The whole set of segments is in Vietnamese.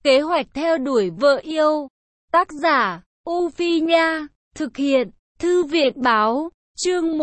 Kế hoạch theo đuổi vợ yêu. Tác giả, U Phi Nha. Thực hiện, Thư viện Báo. Chương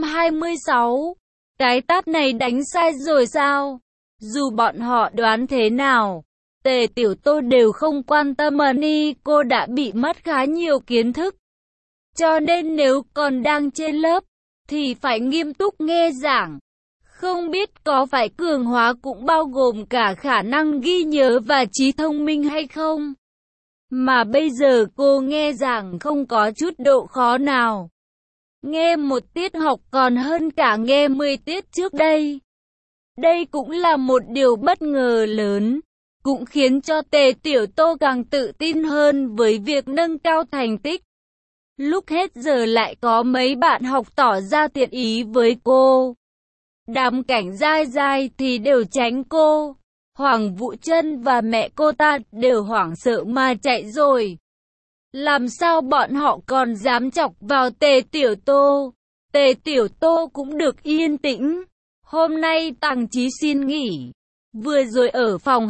126. Cái tát này đánh sai rồi sao? Dù bọn họ đoán thế nào, Tề Tiểu Tô đều không quan tâm. Cô đã bị mất khá nhiều kiến thức. Cho nên nếu còn đang trên lớp, thì phải nghiêm túc nghe giảng. Không biết có phải cường hóa cũng bao gồm cả khả năng ghi nhớ và trí thông minh hay không? Mà bây giờ cô nghe giảng không có chút độ khó nào. Nghe một tiết học còn hơn cả nghe 10 tiết trước đây. Đây cũng là một điều bất ngờ lớn, cũng khiến cho Tề Tiểu Tô càng tự tin hơn với việc nâng cao thành tích. Lúc hết giờ lại có mấy bạn học tỏ ra thiện ý với cô. Đám Cảnh Giai Giai thì đều tránh cô. Hoàng Vũ Trân và mẹ cô ta đều hoảng sợ mà chạy rồi. Làm sao bọn họ còn dám chọc vào Tề Tiểu Tô? Tề Tiểu Tô cũng được yên tĩnh. Hôm nay Tằng Chí xin nghỉ. Vừa rồi ở phòng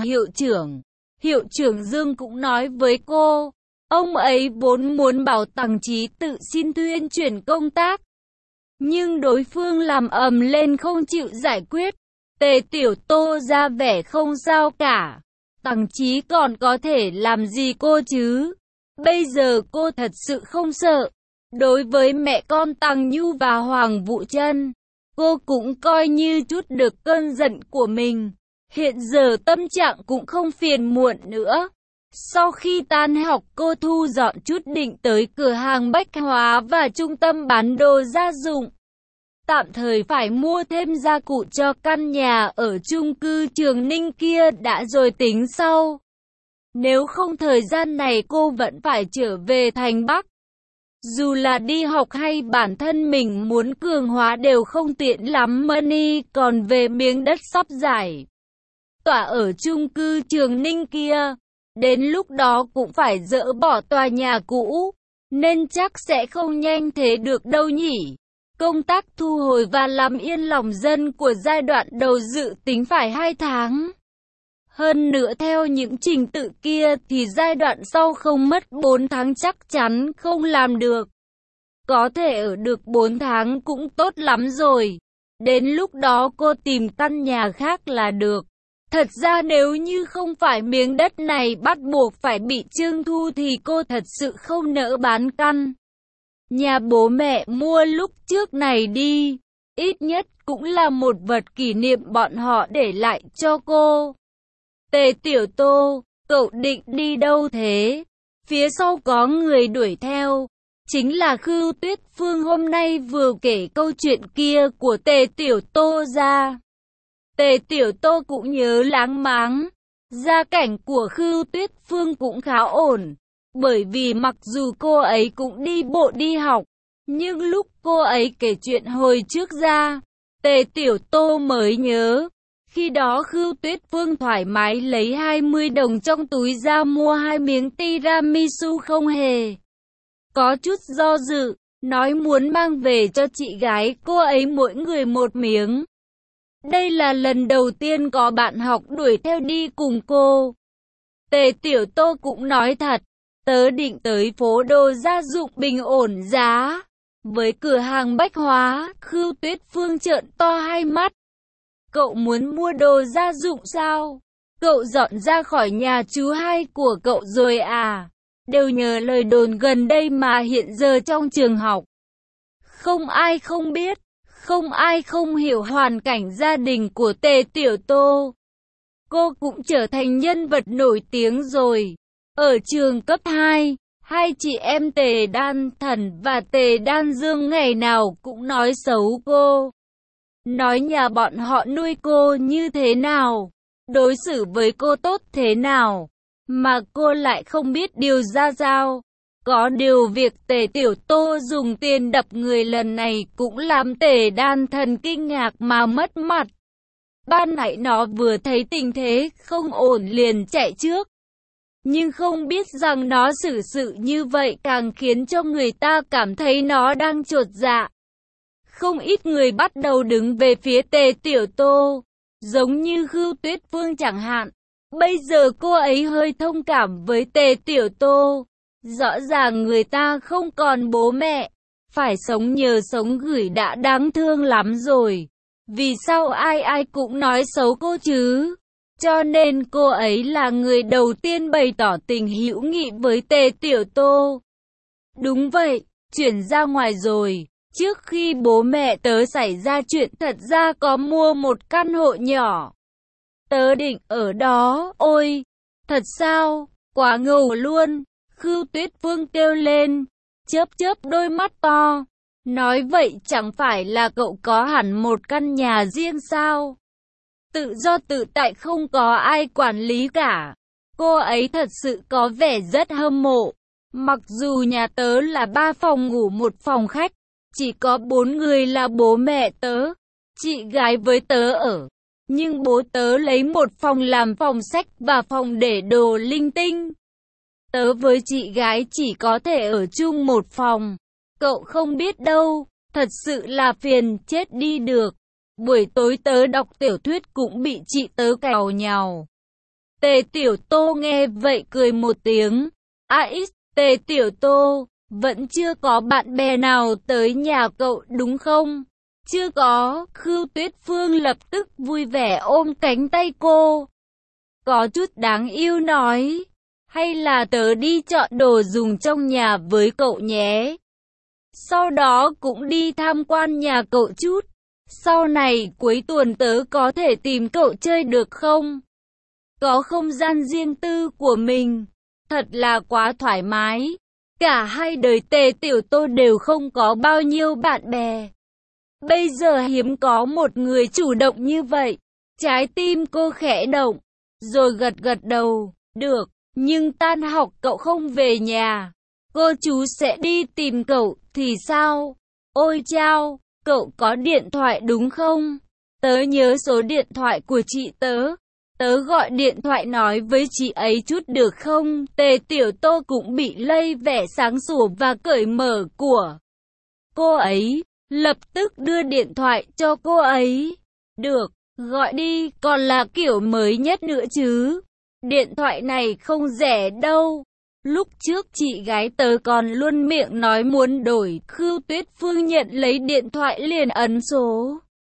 hiệu trưởng Dương cũng nói với cô. Ông ấy vốn muốn bảo Tằng Chí tự xin thuyên chuyển công tác. Nhưng đối phương làm ầm lên không chịu giải quyết. Tề Tiểu Tô ra vẻ không sao cả. Tằng Chí còn có thể làm gì cô chứ? Bây giờ cô thật sự không sợ. Đối với mẹ con Tằng Nhu và Hoàng Vũ Trân, cô cũng coi như chút được cơn giận của mình. Hiện giờ tâm trạng cũng không phiền muộn nữa. Sau khi tan học cô thu dọn chút định tới cửa hàng bách hóa và trung tâm bán đồ gia dụng. Tạm thời phải mua thêm gia cụ cho căn nhà ở chung cư Trường Ninh kia đã rồi tính sau. Nếu không thời gian này cô vẫn phải trở về thành Bắc. Dù là đi học hay bản thân mình muốn cường hóa đều không tiện lắm. Còn về miếng đất sắp giải tỏa ở chung cư Trường Ninh kia, đến lúc đó cũng phải dỡ bỏ tòa nhà cũ, nên chắc sẽ không nhanh thế được đâu nhỉ. Công tác thu hồi và làm yên lòng dân của giai đoạn đầu dự tính phải 2 tháng. Hơn nữa theo những trình tự kia thì giai đoạn sau không mất 4 tháng chắc chắn không làm được. Có thể ở được 4 tháng cũng tốt lắm rồi. Đến lúc đó cô tìm căn nhà khác là được. Thật ra nếu như không phải miếng đất này bắt buộc phải bị trưng thu thì cô thật sự không nỡ bán căn nhà bố mẹ mua lúc trước này đi. Ít nhất cũng là một vật kỷ niệm bọn họ để lại cho cô. Tề Tiểu Tô, cậu định đi đâu thế? Phía sau có người đuổi theo. Chính là Khưu Tuyết Phương hôm nay vừa kể câu chuyện kia của Tề Tiểu Tô ra. Tề Tiểu Tô cũng nhớ láng máng. Gia cảnh của Khưu Tuyết Phương cũng khá ổn. Bởi vì mặc dù cô ấy cũng đi bộ đi học, nhưng lúc cô ấy kể chuyện hồi trước ra, Tề Tiểu Tô mới nhớ. Khi đó Khưu Tuyết Phương thoải mái lấy 20 đồng trong túi ra mua 2 miếng tiramisu không hề có chút do dự, nói muốn mang về cho chị gái cô ấy mỗi người 1 miếng. Đây là lần đầu tiên có bạn học đuổi theo đi cùng cô. Tề Tiểu Tô cũng nói thật, tớ định tới phố đồ gia dụng bình ổn giá. Với cửa hàng bách hóa, Khưu Tuyết Phương trợn to hai mắt. Cậu muốn mua đồ gia dụng sao? Cậu dọn ra khỏi nhà chú hai của cậu rồi à? Đều nhờ lời đồn gần đây mà hiện giờ trong trường học. Không ai không biết, không ai không hiểu hoàn cảnh gia đình của Tề Tiểu Tô. Cô cũng trở thành nhân vật nổi tiếng rồi. Ở trường cấp 2, hai chị em Tề Đan Thần và Tề Đan Dương ngày nào cũng nói xấu cô. Nói nhà bọn họ nuôi cô như thế nào, đối xử với cô tốt thế nào, mà cô lại không biết điều ra sao. Có điều việc Tề Tiểu Tô dùng tiền đập người lần này cũng làm Tề Đan Thần kinh ngạc mà mất mặt. Ban nãy nó vừa thấy tình thế không ổn liền chạy trước. Nhưng không biết rằng nó xử sự như vậy càng khiến cho người ta cảm thấy nó đang chột dạ. Không ít người bắt đầu đứng về phía Tề Tiểu Tô, giống như Khưu Tuyết Phương chẳng hạn. Bây giờ cô ấy hơi thông cảm với Tề Tiểu Tô. Rõ ràng người ta không còn bố mẹ, phải sống nhờ sống gửi đã đáng thương lắm rồi. Vì sao ai ai cũng nói xấu cô chứ? Cho nên cô ấy là người đầu tiên bày tỏ tình hữu nghị với Tề Tiểu Tô. Đúng vậy, chuyển ra ngoài rồi. Trước khi bố mẹ tớ xảy ra chuyện thật ra có mua một căn hộ nhỏ. Tớ định ở đó, ôi, thật sao, quá ngầu luôn. Khưu Tuyết Phương kêu lên, chớp chớp đôi mắt to. Nói vậy chẳng phải là cậu có hẳn một căn nhà riêng sao? Tự do tự tại không có ai quản lý cả. Cô ấy thật sự có vẻ rất hâm mộ. Mặc dù nhà tớ là 3 phòng ngủ 1 phòng khách, chỉ có 4 người là bố mẹ tớ, chị gái với tớ ở. Nhưng bố tớ lấy một phòng làm phòng sách và phòng để đồ linh tinh. Tớ với chị gái chỉ có thể ở chung một phòng. Cậu không biết đâu, thật sự là phiền chết đi được. Buổi tối tớ đọc tiểu thuyết cũng bị chị tớ càu nhàu. Tề Tiểu Tô nghe vậy cười một tiếng. Tề Tiểu Tô, vẫn chưa có bạn bè nào tới nhà cậu đúng không? Chưa có, Khưu Tuyết Phương lập tức vui vẻ ôm cánh tay cô. Có chút đáng yêu nói, hay là tớ đi chọn đồ dùng trong nhà với cậu nhé. Sau đó cũng đi tham quan nhà cậu chút. Sau này cuối tuần tớ có thể tìm cậu chơi được không? Có không gian riêng tư của mình, thật là quá thoải mái. Cả hai đời Tề Tiểu Tô đều không có bao nhiêu bạn bè. Bây giờ hiếm có một người chủ động như vậy. Trái tim cô khẽ động, rồi gật gật đầu. Được, nhưng tan học cậu không về nhà. Cô chú sẽ đi tìm cậu thì sao? Ôi chao, cậu có điện thoại đúng không? Tớ nhớ số điện thoại của chị tớ. Tớ gọi điện thoại nói với chị ấy chút được không? Tề Tiểu Tô cũng bị lây vẻ sáng sủa và cởi mở của cô ấy. Lập tức đưa điện thoại cho cô ấy. Được, gọi đi, còn là kiểu mới nhất nữa chứ. Điện thoại này không rẻ đâu. Lúc trước chị gái tớ còn luôn miệng nói muốn đổi. Khưu Tuyết Phương nhận lấy điện thoại liền ấn số.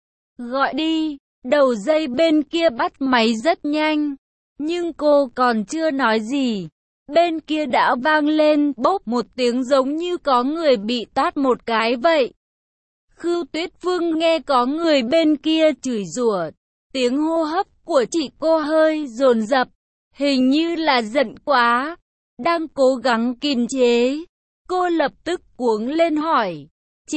Gọi đi. Đầu dây bên kia bắt máy rất nhanh. Nhưng cô còn chưa nói gì. Bên kia đã vang lên bốp một tiếng giống như có người bị tát một cái vậy. Khưu Tuyết Phương nghe có người bên kia chửi rủa. Tiếng hô hấp của chị cô hơi dồn dập. Hình như là giận quá. Đang cố gắng kiềm chế. Cô lập tức cuống lên hỏi.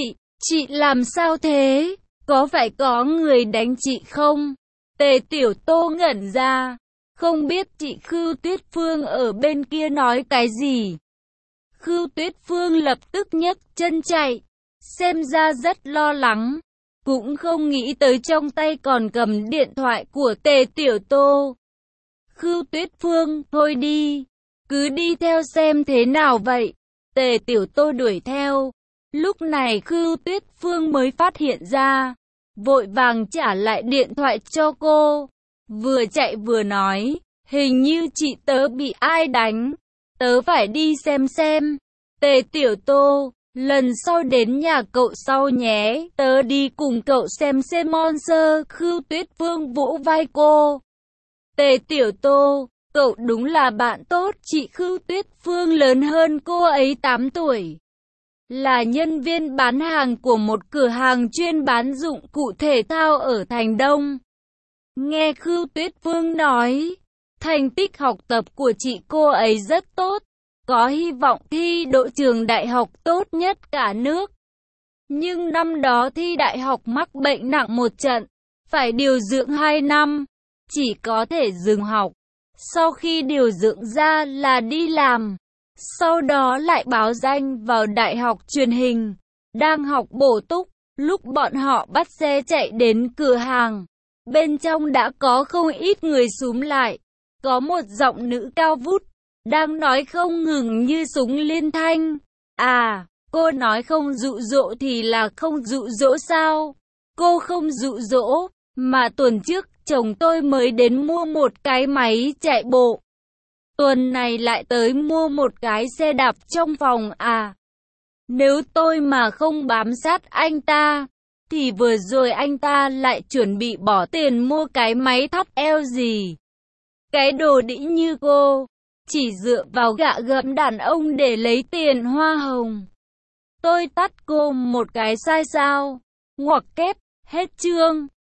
Chị làm sao thế? Có phải có người đánh chị không? Tề Tiểu Tô ngẩn ra. Không biết chị Khưu Tuyết Phương ở bên kia nói cái gì. Khưu Tuyết Phương lập tức nhấc chân chạy. Xem ra rất lo lắng. Cũng không nghĩ tới trong tay còn cầm điện thoại của Tề Tiểu Tô. Khưu Tuyết Phương, thôi đi. Cứ đi theo xem thế nào vậy. Tề Tiểu Tô đuổi theo. Lúc này Khưu Tuyết Phương mới phát hiện ra. Vội vàng trả lại điện thoại cho cô. Vừa chạy vừa nói. Hình như chị tớ bị ai đánh. Tớ phải đi xem. Tề Tiểu Tô, lần sau đến nhà cậu sau nhé. Tớ đi cùng cậu xem monster. Khưu Tuyết Phương vỗ vai cô. Tề Tiểu Tô, cậu đúng là bạn tốt. Chị Khưu Tuyết Phương lớn hơn cô ấy 8 tuổi. Là nhân viên bán hàng của một cửa hàng chuyên bán dụng cụ thể thao ở Thành Đông. Nghe Khưu Tuyết Phương nói, thành tích học tập của chị cô ấy rất tốt, có hy vọng thi đỗ trường đại học tốt nhất cả nước. Nhưng năm đó thi đại học mắc bệnh nặng một trận, phải điều dưỡng 2 năm, chỉ có thể dừng học. Sau khi điều dưỡng ra là đi làm. Sau đó lại báo danh vào đại học truyền hình, đang học bổ túc. Lúc bọn họ bắt xe chạy đến cửa hàng, bên trong đã có không ít người xúm lại. Có một giọng nữ cao vút, đang nói không ngừng như súng liên thanh. À, cô nói không dụ dỗ thì là không dụ dỗ sao? Cô không dụ dỗ, mà tuần trước chồng tôi mới đến mua một cái máy chạy bộ. Tuần này lại tới mua một cái xe đạp trong phòng à. Nếu tôi mà không bám sát anh ta, thì vừa rồi anh ta lại chuẩn bị bỏ tiền mua cái máy thắt eo gì. Cái đồ đĩ như cô, chỉ dựa vào gạ gẫm đàn ông để lấy tiền hoa hồng. Tôi tắt cô một cái sai sao? Ngoặc kép, hết chương.